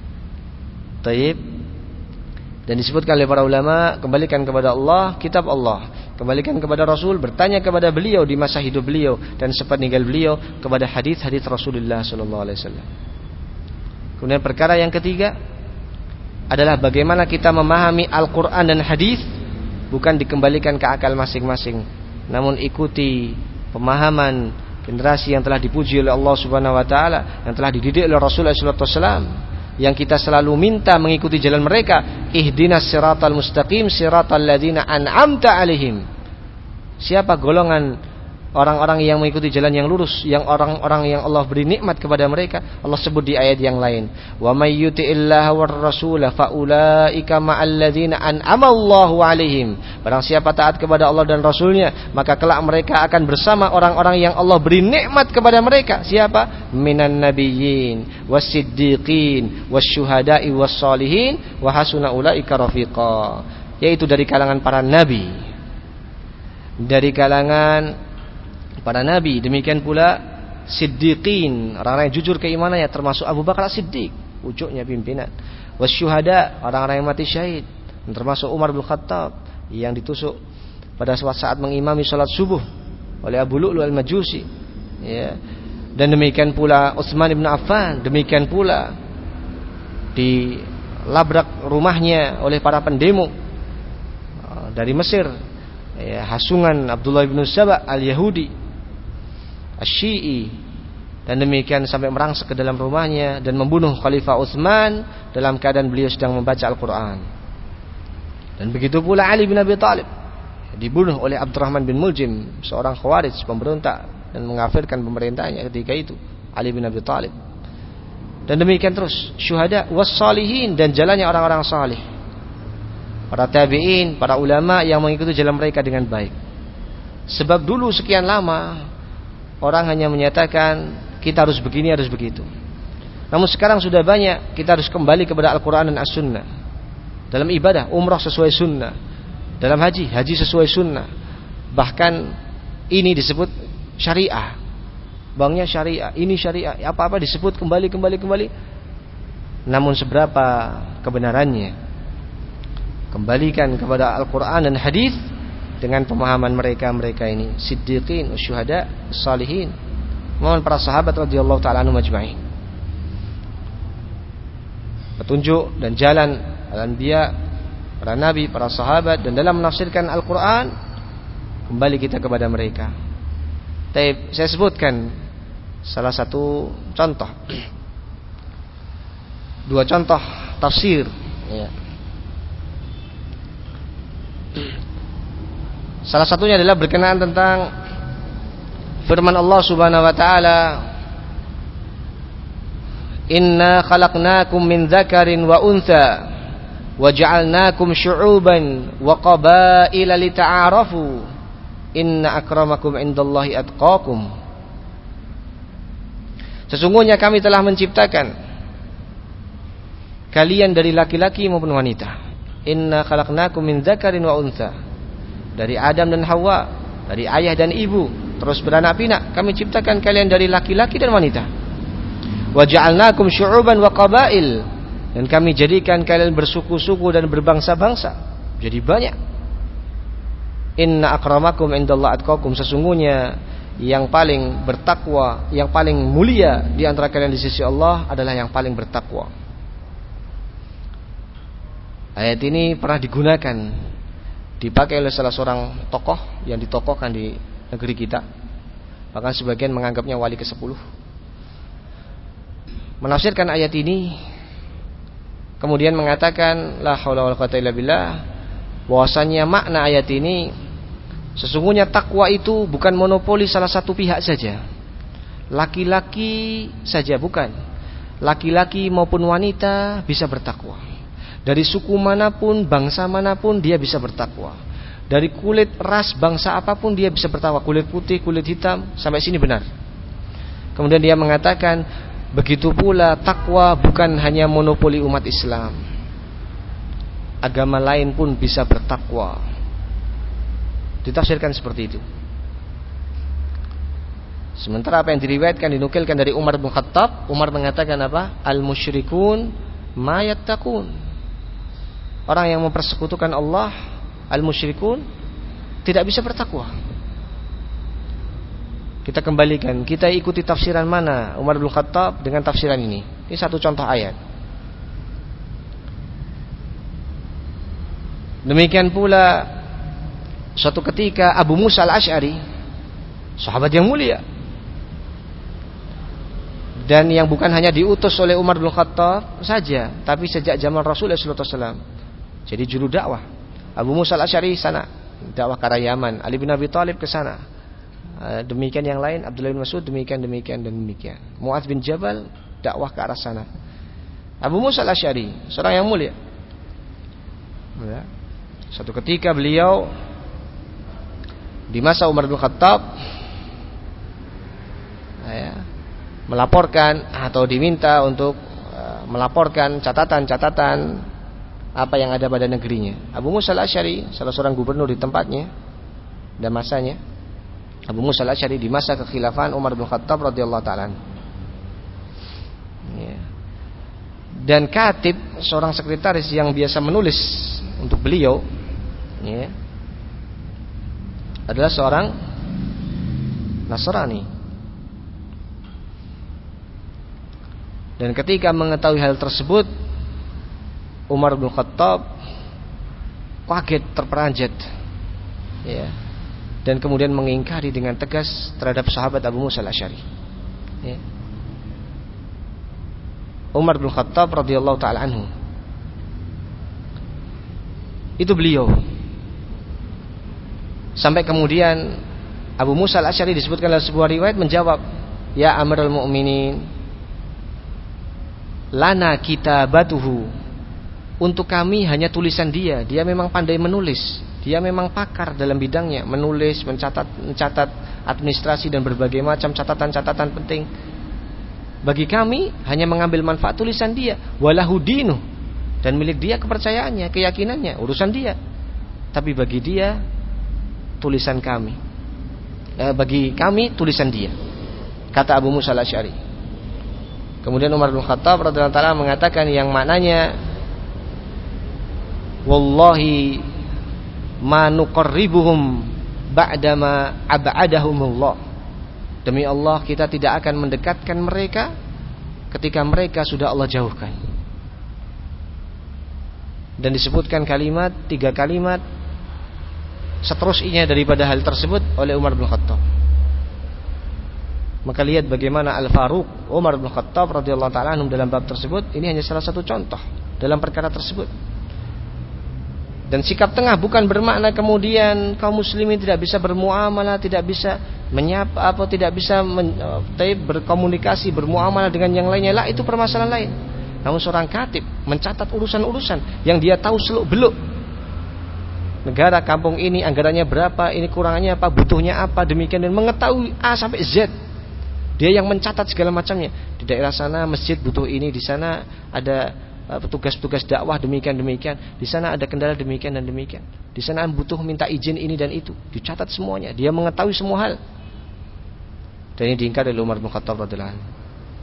Taib. Dan disebutkan oleh para ulama, kembalikan kepada Allah kitab Allah, kembalikan kepada Rasul, bertanya kepada beliau di masa hidup beliau dan sepeninggal beliau kepada hadis-hadis Rasulullah sallallahu alaihi wasallam. Kemudian perkara yang ketiga adalah bagaimana kita memahami Al-Quran dan hadis, bukan dikembalikan ke akal masing-masing, namun ikuti pemahaman generasi yang telah dipuji oleh Allah Subhanahu wa taala, yang telah dididik oleh Rasulullah sallallahu alaihi wasallam, yang kita selalu minta mengikuti jalan mereka. Ihdinas siratal mustaqim siratal ladzina an'amta alaihim. Siapa golongan orang-orang yang mengikuti jalan yang lurus, yang orang-orang yang Allah beri nikmat kepada mereka? Allah sebut di ayat yang lain, wa may yuti'illaha war rasula faulaika ma'al ladzina an'ama Allahu alaihim. Barang siapa taat kepada Allah dan Rasulnya, maka kelak mereka akan bersama orang-orang yang Allah beri nikmat kepada mereka. Siapa? Minan nabiyyin was-siddiqin wasyuhada'i was-solihin wa hasuna ulaika rafiqa. Yaitu dari kalangan para nabi, dari kalangan para nabi, demikian pula siddiqin, orang-orang yang jujur keimanannya, termasuk Abu Bakar As-Siddiq, pucuknya pimpinan. Wasyuhada, orang-orang yang mati syahid, termasuk Umar bin Khattab yang ditusuk pada saat mengimami salat subuh oleh Abu Lu'lu' al-Majusi, ya. Dan demikian pula Utsman bin Affan, demikian pula dilabrak rumahnya oleh para pendemo dari Mesir, ya, hasungan Abdullah bin Saba al-Yahudi Asy-Syi'i, dan demikian sampai merangsek ke dalam rumahnya dan membunuh Khalifah Utsman dalam keadaan beliau sedang membaca Al-Quran. Dan begitu pula Ali bin Abi Thalib dibunuh oleh Abdurrahman bin Muljim, seorang Khawarij, pemberontak dan mengkafirkan pemerintahnya ketika itu, Ali bin Abi Thalib. Dan demikian terus syuhada wassalihin, dan jalannya orang-orang salih, para tabi'in, para ulama yang mengikuti jalan mereka dengan baik. Sebab dulu sekian lama orang hanya menyatakan kita harus begini, harus begitu. Namun sekarang sudah banyak kita harus kembali kepada Al-Quran dan As-Sunnah. Dalam ibadah, umrah sesuai sunnah. Dalam haji, haji sesuai sunnah. Bahkan ini disebut syariah. Banknya syariah, ini syariah, apa-apa disebut kembali, kembali, kembali. Namun seberapa kebenarannya? Kembalikan kepada Al-Quran dan hadis dengan pemahaman mereka-mereka ini, siddiqin, syuhada, salihin, mohon para sahabat radhiyallahu ta'ala anhum ajma'in. Petunjuk dan jalan al-anbiya, para nabi, para sahabat, dan dalam menafsirkan Al-Quran, kembali kita kepada mereka. Taib, saya sebutkan salah satu contoh, dua contoh tafsir, ya. Salah satunya adalah berkenaan tentang firman Allah Subhanahu wa taala, "Inna khalaqnakum min dzakarin wa untha wa ja'alnakum syu'uban wa qabaila lita'arafu inna akramakum indallahi atqakum." Sesungguhnya kami telah menciptakan kalian dari laki-laki maupun wanita. Inna khalaqnakum min dzakarin wa untha, dari Adam dan Hawa, dari ayah dan ibu, terus beranak pinak. Kami ciptakan kalian dari laki-laki dan wanita. Wa ja'alnakum syu'uban wa qabail, dan kami jadikan kalian bersuku-suku dan berbangsa-bangsa. Jadi banyak. Inna akramakum indallahi atqakum, sesungguhnya yang paling bertakwa, yang paling mulia di antara kalian di sisi Allah adalah yang paling bertakwa. Ayat ini pernah digunakan, dipakai oleh salah seorang tokoh yang ditokohkan di negeri kita. Bahkan sebagian menganggapnya wali kesepuluh. Menafsirkan ayat ini, kemudian mengatakan la haula wala quwwata illa billah, bahwasanya makna ayat ini, sesungguhnya takwa itu bukan monopoli salah satu pihak saja, laki-laki saja, bukan. Laki-laki maupun wanita bisa bertakwa. Dari suku manapun, bangsa manapun, dia bisa bertakwa. Dari kulit ras bangsa apapun dia bisa bertakwa. Kulit putih, kulit hitam, sampai sini benar. Kemudian dia mengatakan, begitu pula takwa bukan hanya monopoli umat Islam, agama lain pun bisa bertakwa. Ditafsirkan seperti itu. Sementara apa yang diriwayatkan, dinukilkan dari Umar bin Khattab, Umar mengatakan apa? Al-musyrikun ma yattaqun. Orang yang mempersekutukan Allah, al-musyrikun, tidak bisa bertakwa. Kita kembalikan, kita ikuti tafsiran mana Umar bin Khattab dengan tafsiran ini. Ini satu contoh ayat. Demikian pula suatu ketika Abu Musa al-Asy'ari, sahabat yang mulia, dan yang bukan hanya diutus oleh Umar bin Khattab saja, tapi sejak zaman Rasulullah sallallahu alaihi wasallam. Jadi juru dakwah. Abu Musa al-Asy'ari sana, dakwah ke arah Yaman. Ali bin Abi Thalib ke sana. Demikian yang lain, Abdullah bin Mas'ud demikian, demikian dan demikian. Mu'adz bin Jabal dakwah ke arah sana. Abu Musa al-Asy'ari, seorang yang mulia. Ya. Suatu ketika beliau di masa Umar bin Khattab, ya, melaporkan atau diminta untuk uh, melaporkan catatan-catatan apa yang ada pada negerinya. Abu Musa al-Asy'ari, salah seorang gubernur di tempatnya dan masanya. Abu Musa al-Asy'ari di masa kekhilafahan Umar bin Khattab radhiyallahu ta'ala. Ya. Dan katib, seorang sekretaris yang biasa menulis untuk beliau, ya, adalah seorang Nasrani. Dan ketika mengetahui hal tersebut, Umar bin Khattab kaget, terperanjat, ya, dan kemudian mengingkari dengan tegas terhadap sahabat Abu Musa al-Asy'ari. Ya. Umar bin Khattab radhiyallahu ta'ala anhu, itu beliau. Sampai kemudian Abu Musa al-Asy'ari disebutkan dalam sebuah riwayat menjawab, "Ya Amirul Mukminin, lana kitabatuhu." Untuk kami hanya tulisan dia. Dia memang pandai menulis. Dia memang pakar dalam bidangnya, menulis, mencatat, mencatat administrasi dan berbagai macam catatan-catatan penting. Bagi kami hanya mengambil manfaat tulisan dia. Walahu dinu, dan milik dia kepercayaannya, keyakinannya, urusan dia. Tapi bagi dia tulisan kami. Eh, bagi kami tulisan dia. Kata Abu Musa al-Asy'ari. Kemudian Umar bin Khattab radhiyallahu taala mengatakan yang maknanya, wallahi ma nuqarribuhum ba'dama ab'adahumullah. Demi Allah, kita tidak akan mendekatkan mereka ketika mereka sudah Allah jauhkan. Dan disebutkan kalimat, tiga kalimat seterusnya daripada hal tersebut oleh Umar bin Khattab. Maka lihat bagaimana Al-Faruq Umar bin Khattab radhiyallahu taala anhu dalam bab tersebut. Ini hanya salah satu contoh dalam perkara tersebut. Dan sikap tengah bukan bermakna kemudian kaum muslimin tidak bisa bermuamalah, tidak bisa menyapa, apa tidak bisa men, berkomunikasi, bermuamalah dengan yang lainnya. Lah, itu permasalahan lain. Namun seorang katib mencatat urusan-urusan yang dia tahu seluk-beluk. Negara kampung ini anggarannya berapa, ini kurangannya apa, butuhnya apa, demikian, dan mengetahui A sampai Z. Dia yang mencatat segala macamnya. Di daerah sana masjid butuh ini, di sana ada petugas-petugas dakwah demikian-demikian, di sana ada kendala demikian dan demikian, di sana butuh minta izin ini dan itu, dicatat semuanya. Dia mengetahui semua hal. Dan ini diingkari oleh Umar bin Khattab radhiyallahu anhu.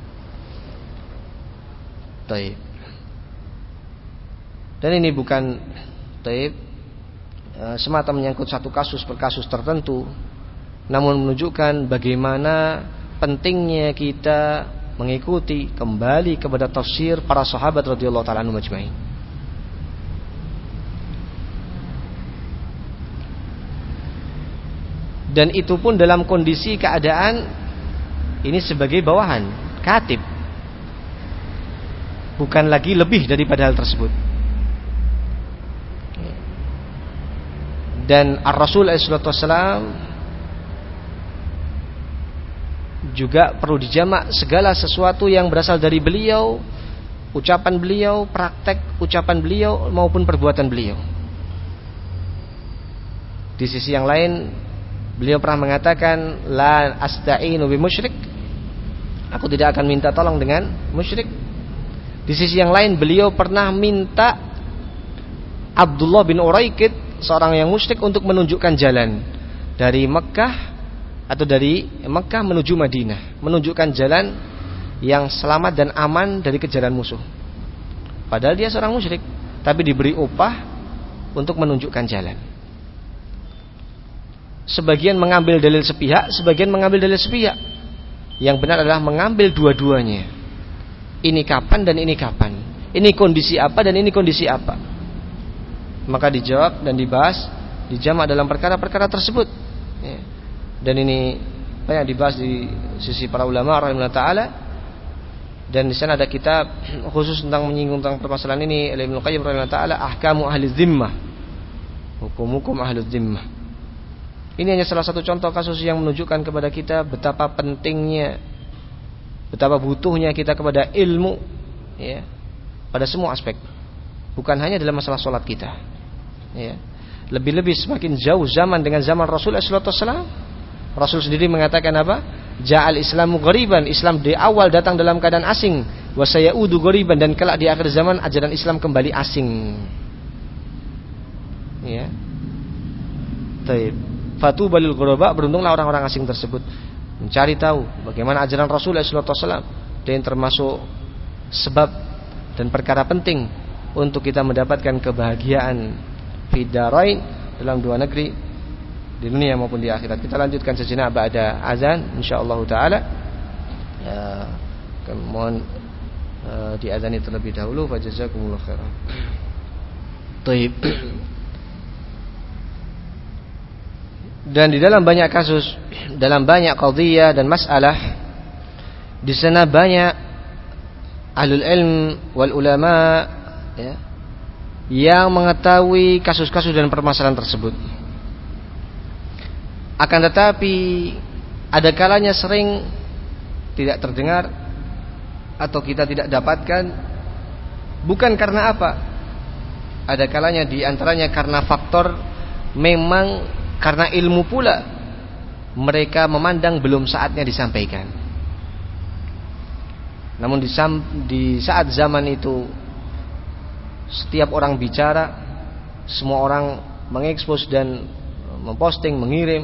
Taib. Dan ini bukan taib semata menyangkut satu kasus per kasus tertentu, namun menunjukkan bagaimana pentingnya kita mengikuti kembali kepada tafsir para sahabat radhiyallahu taala anhum ajmain. Dan itu pun dalam kondisi keadaan ini sebagai bawahan, katib, bukan lagi lebih daripada hal tersebut. Dan Ar-Rasul alaihi salatu wassalam juga perlu dijamak segala sesuatu yang berasal dari beliau, ucapan beliau, praktek ucapan beliau maupun perbuatan beliau. Di sisi yang lain, beliau pernah mengatakan, la asta'inu bi musyrik, aku tidak akan minta tolong dengan musyrik. Di sisi yang lain, beliau pernah minta Abdullah bin Uraikid, seorang yang musyrik, untuk menunjukkan jalan dari Mekah atau dari Mekah menuju Madinah, menunjukkan jalan yang selamat dan aman dari kejaran musuh. Padahal dia seorang musyrik, tapi diberi upah untuk menunjukkan jalan. Sebagian mengambil dalil sepihak, sebagian mengambil dalil sepihak. Yang benar adalah mengambil dua-duanya. Ini kapan dan ini kapan. Ini kondisi apa dan ini kondisi apa. Maka dijawab dan dibahas, dijamak dalam perkara-perkara tersebut. Ya. Dan ini banyak dibahas di sisi para ulama rahimahullah taala. Dan di sana ada kitab khusus tentang menyinggung tentang permasalahan ini oleh Ibnu Qayyim rahimahullah taala, Ahkamu Ahli Dzimmah, hukum-hukum ahli dzimmah. Ini hanya salah satu contoh kasus yang menunjukkan kepada kita betapa pentingnya, betapa butuhnya kita kepada ilmu, ya, pada semua aspek. Bukan hanya dalam masalah sholat kita, ya. Lebih-lebih semakin jauh zaman dengan zaman Rasul sallallahu alaihi wasallam. Rasul sendiri mengatakan apa? Ja'al Islamu ghariban, Islam di awal datang dalam keadaan asing, wa sayaudu ghariban, dan kelak di akhir zaman ajaran Islam kembali asing. Ya. Taib. Fatuba lil ghuraba, beruntunglah orang-orang asing tersebut mencari tahu bagaimana ajaran Rasul sallallahu alaihi wasallam, dan termasuk sebab dan perkara penting untuk kita mendapatkan kebahagiaan fidarain, dalam dua negeri, di dunia maupun di akhirat. Kita lanjutkan sejenak ba'da azan insyaallah taala. Ya, mohon uh, diazani terlebih dahulu. Fa jazakumullahu khairan. Baik. Dan di dalam banyak kasus, dalam banyak qadhiyah dan masalah, di sana banyak ahlul ilm wal ulama, ya, yang mengetahui kasus-kasus dan permasalahan tersebut. Akan tetapi ada kalanya sering tidak terdengar atau kita tidak dapatkan, bukan karena apa? Ada kalanya di antaranya karena faktor memang karena ilmu pula mereka memandang belum saatnya disampaikan. Namun di, di saat zaman itu setiap orang bicara, semua orang mengekspos dan memposting, mengirim.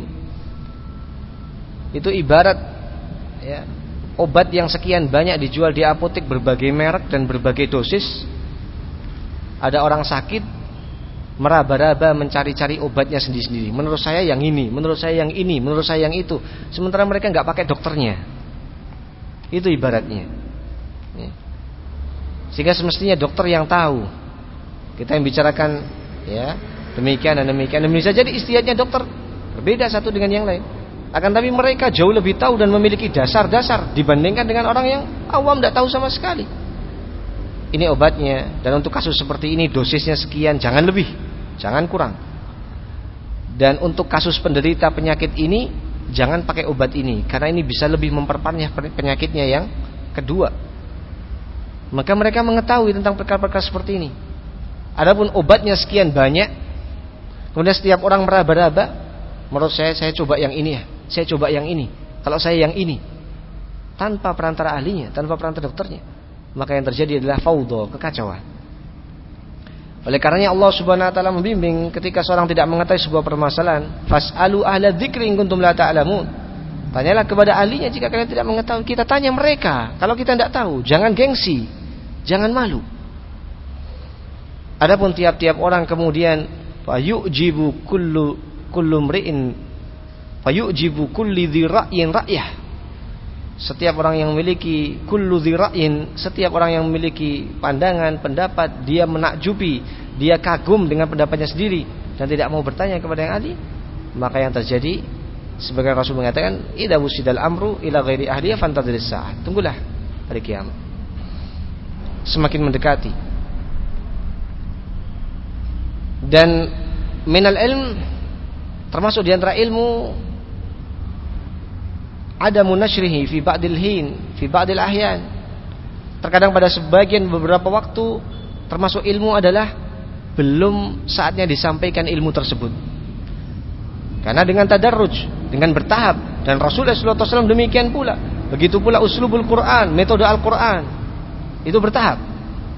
Itu ibarat ya, obat yang sekian banyak dijual di apotek berbagai merek dan berbagai dosis. Ada orang sakit meraba-raba mencari-cari obatnya sendiri-sendiri. Menurut saya yang ini, menurut saya yang ini, menurut saya yang itu. Sementara mereka nggak pakai dokternya. Itu ibaratnya. Ya. Sehingga semestinya dokter yang tahu. Kita yang bicarakan ya demikian dan demikian. Dan bisa jadi istihadnya dokter berbeda satu dengan yang lain. Akan tapi mereka jauh lebih tahu dan memiliki dasar-dasar dibandingkan dengan orang yang awam tidak tahu sama sekali. Ini obatnya, dan untuk kasus seperti ini dosisnya sekian, jangan lebih, jangan kurang. Dan untuk kasus penderita penyakit ini jangan pakai obat ini, karena ini bisa lebih memperparah penyakitnya yang kedua. Maka mereka mengetahui tentang perkara-perkara seperti ini. Adapun obatnya sekian banyak, kemudian setiap orang meraba-raba, menurut saya saya coba yang ini ya, saya coba yang ini, kalau saya yang ini, tanpa perantara ahlinya, tanpa perantara dokternya, maka yang terjadi adalah faudo, kekacauan. Oleh karenanya Allah Subhanahu wa taala membimbing ketika seorang tidak mengetahui sebuah permasalahan, fas'alu ahla dzikri in kuntum la ta'lamun. Tanyalah kepada ahlinya jika kalian tidak mengetahui. Kita tanya mereka kalau kita tidak tahu, jangan gengsi, jangan malu. Adapun tiap-tiap orang kemudian fayujibu kullu kullu mri'in fayujibu kulli dzi ra'yin ra'yah. Setiap orang yang memiliki kullu dzi ra'yin, setiap orang yang memiliki pandangan, pendapat, dia menakjubi, dia kagum dengan pendapatnya sendiri dan tidak mau bertanya kepada yang ahli, maka yang terjadi sebagai Rasul mengatakan, idza wusidal amru ila ghairi ahliya fantadhiris sa'ah. Tunggulah hari kiamat. Semakin mendekati. Dan minal ilm, termasuk di antara ilmu, ada munashrihi fi ba'dil hin fi ba'dil ahyan. Terkadang pada sebagian beberapa waktu termasuk ilmu adalah belum saatnya disampaikan ilmu tersebut. Karena dengan tadarruj, dengan bertahap, dan Rasulullah shallallahu alaihi wasallam demikian pula. Begitu pula uslubul Quran, metode Al-Quran, itu bertahap.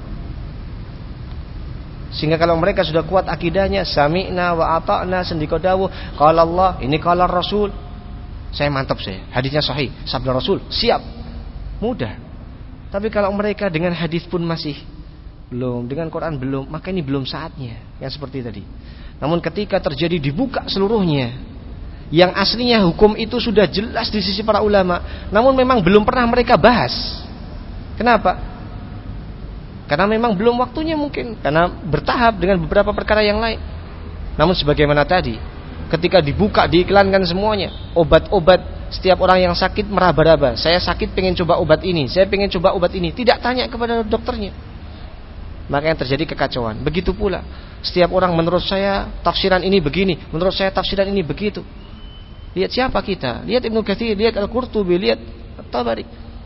Sehingga kalau mereka sudah kuat akidahnya, sami'na wa ata'na, sendika dawuh, qala Allah, ini qala Rasul, saya mantap saya, hadisnya sahih, sabda Rasul, siap, mudah. Tapi kalau mereka dengan hadis pun masih belum, dengan Quran belum, maka ini belum saatnya, yang seperti tadi. Namun ketika terjadi dibuka seluruhnya, yang aslinya hukum itu sudah jelas di sisi para ulama, namun memang belum pernah mereka bahas. Kenapa? Karena memang belum waktunya mungkin, karena bertahap dengan beberapa perkara yang lain. Namun sebagaimana tadi, ketika dibuka, diiklankan semuanya, obat-obat, setiap orang yang sakit meraba-raba, saya sakit pengen coba obat ini, saya pengen coba obat ini, tidak tanya kepada dokternya, maka yang terjadi kekacauan. Begitu pula setiap orang, menurut saya tafsiran ini begini, menurut saya tafsiran ini begitu. Lihat siapa kita, lihat Ibnu Katsir, lihat Al-Qurtubi, lihat At-Tabari.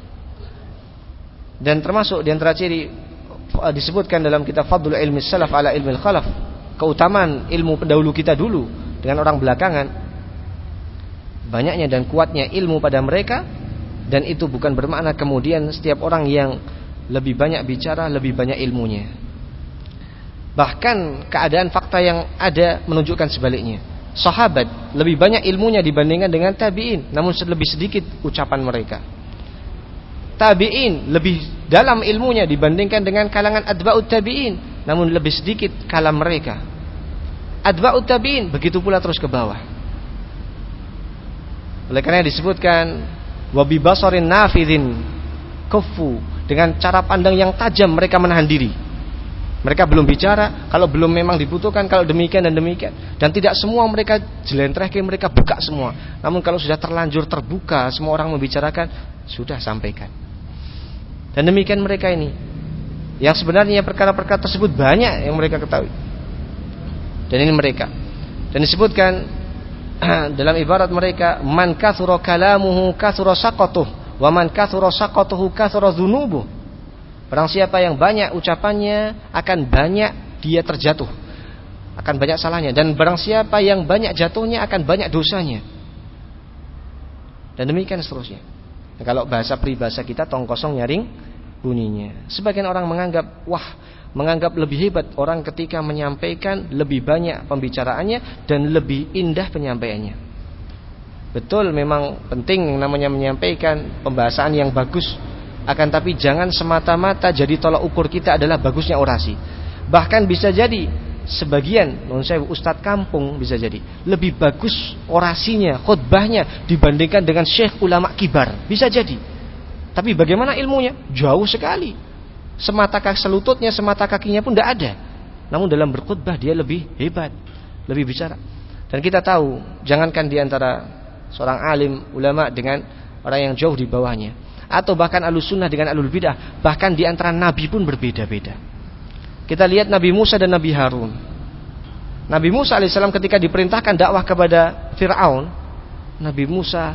Dan termasuk di antara ciri disebutkan dalam kitab Fadlul Ilmi Salaf ala Ilmi Khalaf, keutamaan ilmu pendahulu kita dulu dengan orang belakangan, banyaknya dan kuatnya ilmu pada mereka. Dan itu bukan bermakna kemudian setiap orang yang lebih banyak bicara lebih banyak ilmunya. Bahkan keadaan fakta yang ada menunjukkan sebaliknya. Sahabat lebih banyak ilmunya dibandingkan dengan tabi'in, namun lebih sedikit ucapan mereka. Tabi'in lebih dalam ilmunya dibandingkan dengan kalangan atba'ut tabi'in, namun lebih sedikit kalam mereka. Atba'ut tabi'in begitu pula terus ke bawah. Oleh karena disebutkan wa bi basarin nafidhin kuffu, dengan cara pandang yang tajam mereka menahan diri. Mereka belum bicara kalau belum memang dibutuhkan, kalau demikian dan demikian. Dan tidak semua mereka jelentrehkan, mereka buka semua. Namun kalau sudah terlanjur terbuka, semua orang membicarakan, sudah sampaikan. Dan demikian mereka ini, yang sebenarnya perkara-perkara tersebut banyak yang mereka ketahui. Dan ini mereka. Dan disebutkan dalam ibarat mereka, man kathura kalamuhu kathura saqatuh, wa man kathura saqatuhu kathura dzunubuh. Barang siapa yang banyak ucapannya, akan banyak dia terjatuh, akan banyak salahnya. Dan barang siapa yang banyak jatuhnya, akan banyak dosanya. Dan demikian seterusnya. Nah, kalau bahasa peribahasa kita, tong kosong nyaring bunyinya. Sebagian orang menganggap, wah, menganggap lebih hebat orang ketika menyampaikan lebih banyak pembicaraannya dan lebih indah penyampaiannya. Betul, memang penting yang namanya menyampaikan pembahasan yang bagus. Akan tapi jangan semata-mata jadi tolak ukur kita adalah bagusnya orasi. Bahkan bisa jadi sebagian, non saya ustadz kampung bisa jadi lebih bagus orasinya, khutbahnya dibandingkan dengan syekh ulama kibar. Bisa jadi. Tapi bagaimana ilmunya? Jauh sekali. Semata kaki selututnya, semata kakinya pun tidak ada. Namun dalam berkhutbah dia lebih hebat, lebih bicara. Dan kita tahu, jangankan di antara seorang alim ulama dengan orang yang jauh di bawahnya, atau bahkan ahlus sunnah dengan ahlul bidah, bahkan di antara nabi pun berbeda-beda. Kita lihat Nabi Musa dan Nabi Harun. Nabi Musa alaihissalam ketika diperintahkan dakwah kepada Fir'aun, Nabi Musa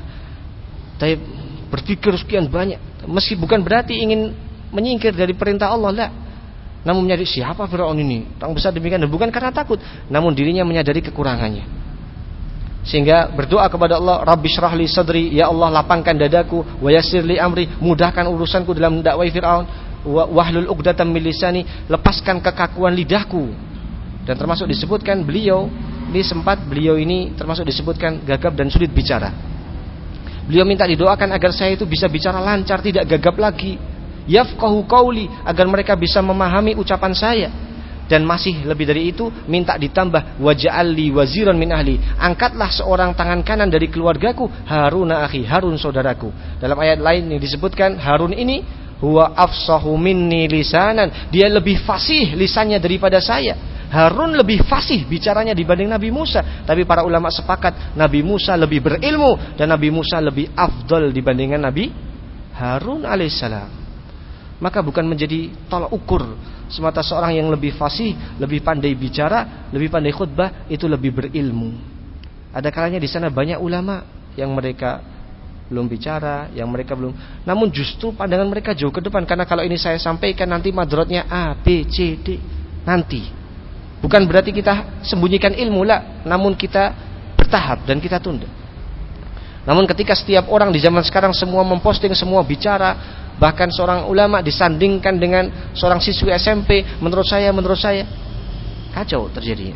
berpikir sekian banyak, meski bukan berarti ingin menyingkir dari perintah Allah, lah. Namun menyadari siapa Fir'aun ini, orang besar demikian, dan bukan karena takut, namun dirinya menyadari kekurangannya. Sehingga berdoa kepada Allah, Rabbi syrah li sadri, ya Allah lapangkan dadaku, wa yassir li amri, mudahkan urusanku dalam dakwah Fir'aun, wahlul uqdatam min lisani, lepaskan kekakuan lidahku. Dan termasuk disebutkan beliau ini sempat beliau ini termasuk disebutkan gagap dan sulit bicara. Beliau minta didoakan agar saya itu bisa bicara lancar, tidak gagap lagi. Yafqahu qauli, agar mereka bisa memahami ucapan saya. Dan masih lebih dari itu, minta ditambah waj'alli waziran min ahli, angkatlah seorang tangan kanan dari keluargaku, Harun akhi, Harun saudaraku. Dalam ayat lain yang disebutkan Harun ini huwa afsahu minni lisanan, dia lebih fasih lisannya daripada saya. Harun lebih fasih bicaranya dibanding Nabi Musa. Tapi para ulama sepakat Nabi Musa lebih berilmu dan Nabi Musa lebih afdal dibandingkan Nabi Harun alaihissalam. Maka bukan menjadi tolak ukur semata seorang yang lebih fasih, lebih pandai bicara, lebih pandai khutbah itu lebih berilmu. Ada kalanya di sana banyak ulama yang mereka belum bicara, yang mereka belum, namun justru pandangan mereka jauh ke depan. Karena kalau ini saya sampaikan nanti madorotnya A, B, C, D nanti. Bukan berarti kita sembunyikan ilmu lah, namun kita bertahap dan kita tunda. Namun ketika setiap orang di zaman sekarang semua memposting, semua bicara, bahkan seorang ulama disandingkan dengan seorang siswi S M P, menurut saya, menurut saya kacau terjadinya.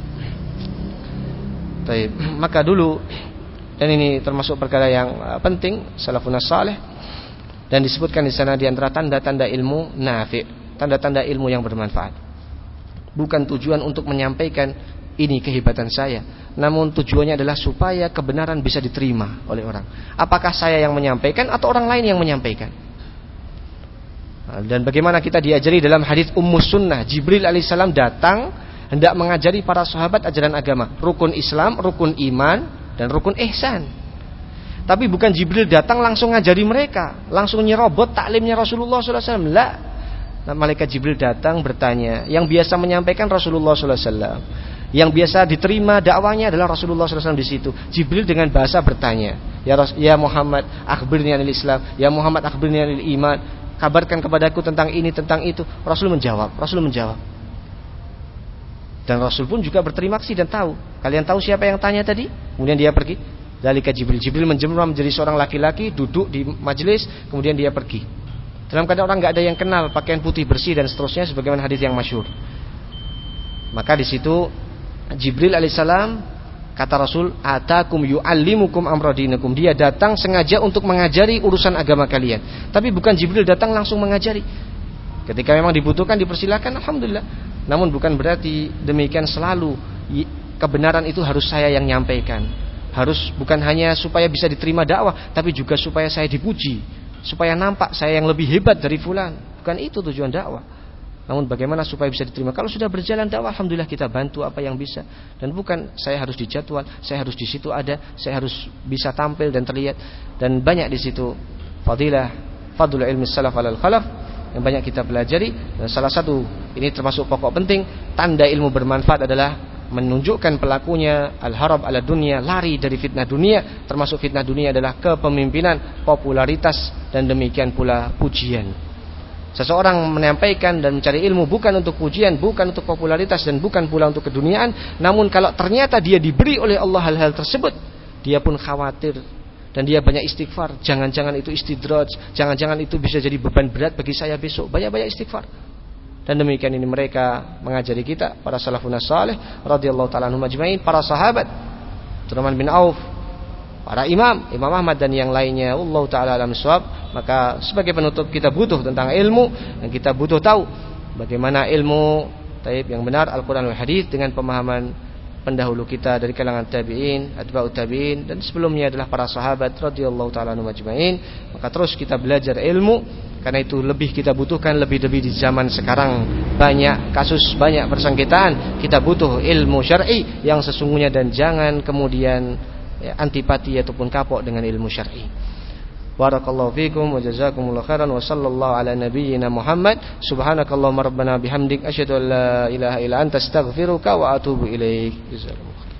Baik, maka dulu, dan ini termasuk perkara yang penting, salafun saleh, dan disebutkan di sana di antara tanda-tanda ilmu nafi', tanda-tanda ilmu yang bermanfaat. Bukan tujuan untuk menyampaikan ini kehebatan saya, namun tujuannya adalah supaya kebenaran bisa diterima oleh orang. Apakah saya yang menyampaikan atau orang lain yang menyampaikan? Dan bagaimana kita diajari dalam hadis Ummus Sunnah, Jibril alaihissalam datang hendak mengajari para sahabat ajaran agama, rukun Islam, rukun iman, dan rukun ihsan. Tapi bukan Jibril datang langsung ngajari mereka, langsung nyerobot taklimnya Rasulullah sallallahu alaihi wasallam. Lah, malaikat Jibril datang bertanya. Yang biasa menyampaikan Rasulullah sallallahu alaihi wasallam, yang biasa diterima dakwanya adalah Rasulullah sallallahu alaihi wasallam di situ. Jibril dengan bahasa bertanya, ya, Ras- ya Muhammad, akhbirni anil Islam, ya Muhammad akhbirni anil iman, kabarkan kepadaku tentang ini, tentang itu. Rasul menjawab, Rasul menjawab. Dan Rasul pun juga berterima kasih dan tahu. Kalian tahu siapa yang tanya tadi? Kemudian dia pergi. Dzalika Jibril. Jibril menjemur menjadi seorang laki-laki, duduk di majelis, kemudian dia pergi. Dalam keadaan orang enggak ada yang kenal, pakaian putih bersih dan seterusnya, sebagaimana hadis yang masyhur. Maka di situ Jibril alaihissalam, kata Rasul, atakum yu'allimukum amra dinakum. Dia datang sengaja untuk mengajari urusan agama kalian. Tapi bukan Jibril datang langsung mengajari. Ketika memang dibutuhkan dipersilakan, alhamdulillah. Namun bukan berarti demikian selalu kebenaran itu harus saya yang nyampaikan. Harus bukan hanya supaya bisa diterima dakwah, tapi juga supaya saya dipuji, supaya nampak saya yang lebih hebat dari fulan. Bukan itu tujuan dakwah. Namun bagaimana supaya bisa diterima. Kalau sudah berjalan dakwah, alhamdulillah kita bantu apa yang bisa. Dan bukan saya harus dijadwal, saya harus di situ ada, saya harus bisa tampil dan terlihat. Dan banyak di situ fadilah, fadlul ilmi salaf alal khalaf yang banyak kita pelajari. Dan salah satu, ini termasuk pokok penting, tanda ilmu bermanfaat adalah menunjukkan pelakunya al-harab ala dunia, lari dari fitnah dunia. Termasuk fitnah dunia adalah kepemimpinan, popularitas, dan demikian pula pujian. Seseorang menyampaikan dan mencari ilmu bukan untuk pujian, bukan untuk popularitas, dan bukan pula untuk keduniaan. Namun kalau ternyata dia diberi oleh Allah hal-hal tersebut, dia pun khawatir dan dia banyak istighfar. Jangan-jangan itu istidraj, jangan-jangan itu bisa jadi beban berat bagi saya besok. Banyak-banyak istighfar. Dan demikian ini mereka mengajari kita, para salafun salih radhiyallahu ta'ala anhum ajma'in, para sahabat, Abdurrahman bin Auf, para imam, Imam Ahmad dan yang lainnya. Wallahu ta'ala alam shawab. Maka sebagai penutup, kita butuh tentang ilmu, dan kita butuh tahu bagaimana ilmu taib yang benar, Al-Quran wal Hadis, dengan pemahaman pendahulu kita dari kalangan tabi'in, atba'ut tabi'in, dan sebelumnya adalah para sahabat radhiyallahu ta'ala anhum ajma'in. Maka terus kita belajar ilmu, karena itu lebih kita butuhkan, lebih-lebih di zaman sekarang banyak kasus, banyak persengketaan. Kita butuh ilmu syar'i yang sesungguhnya, dan jangan kemudian ya, antipati ataupun kapok dengan ilmu syar'i. Barakallahu fikum wa jazakumullahu khairan wa sallallahu ala nabiyyina Muhammad. Subhanakallahumma rabbana bihamdik asyhadu an la ilaha illa anta astaghfiruka wa atubu ilaik. Jazakumullahu khairan.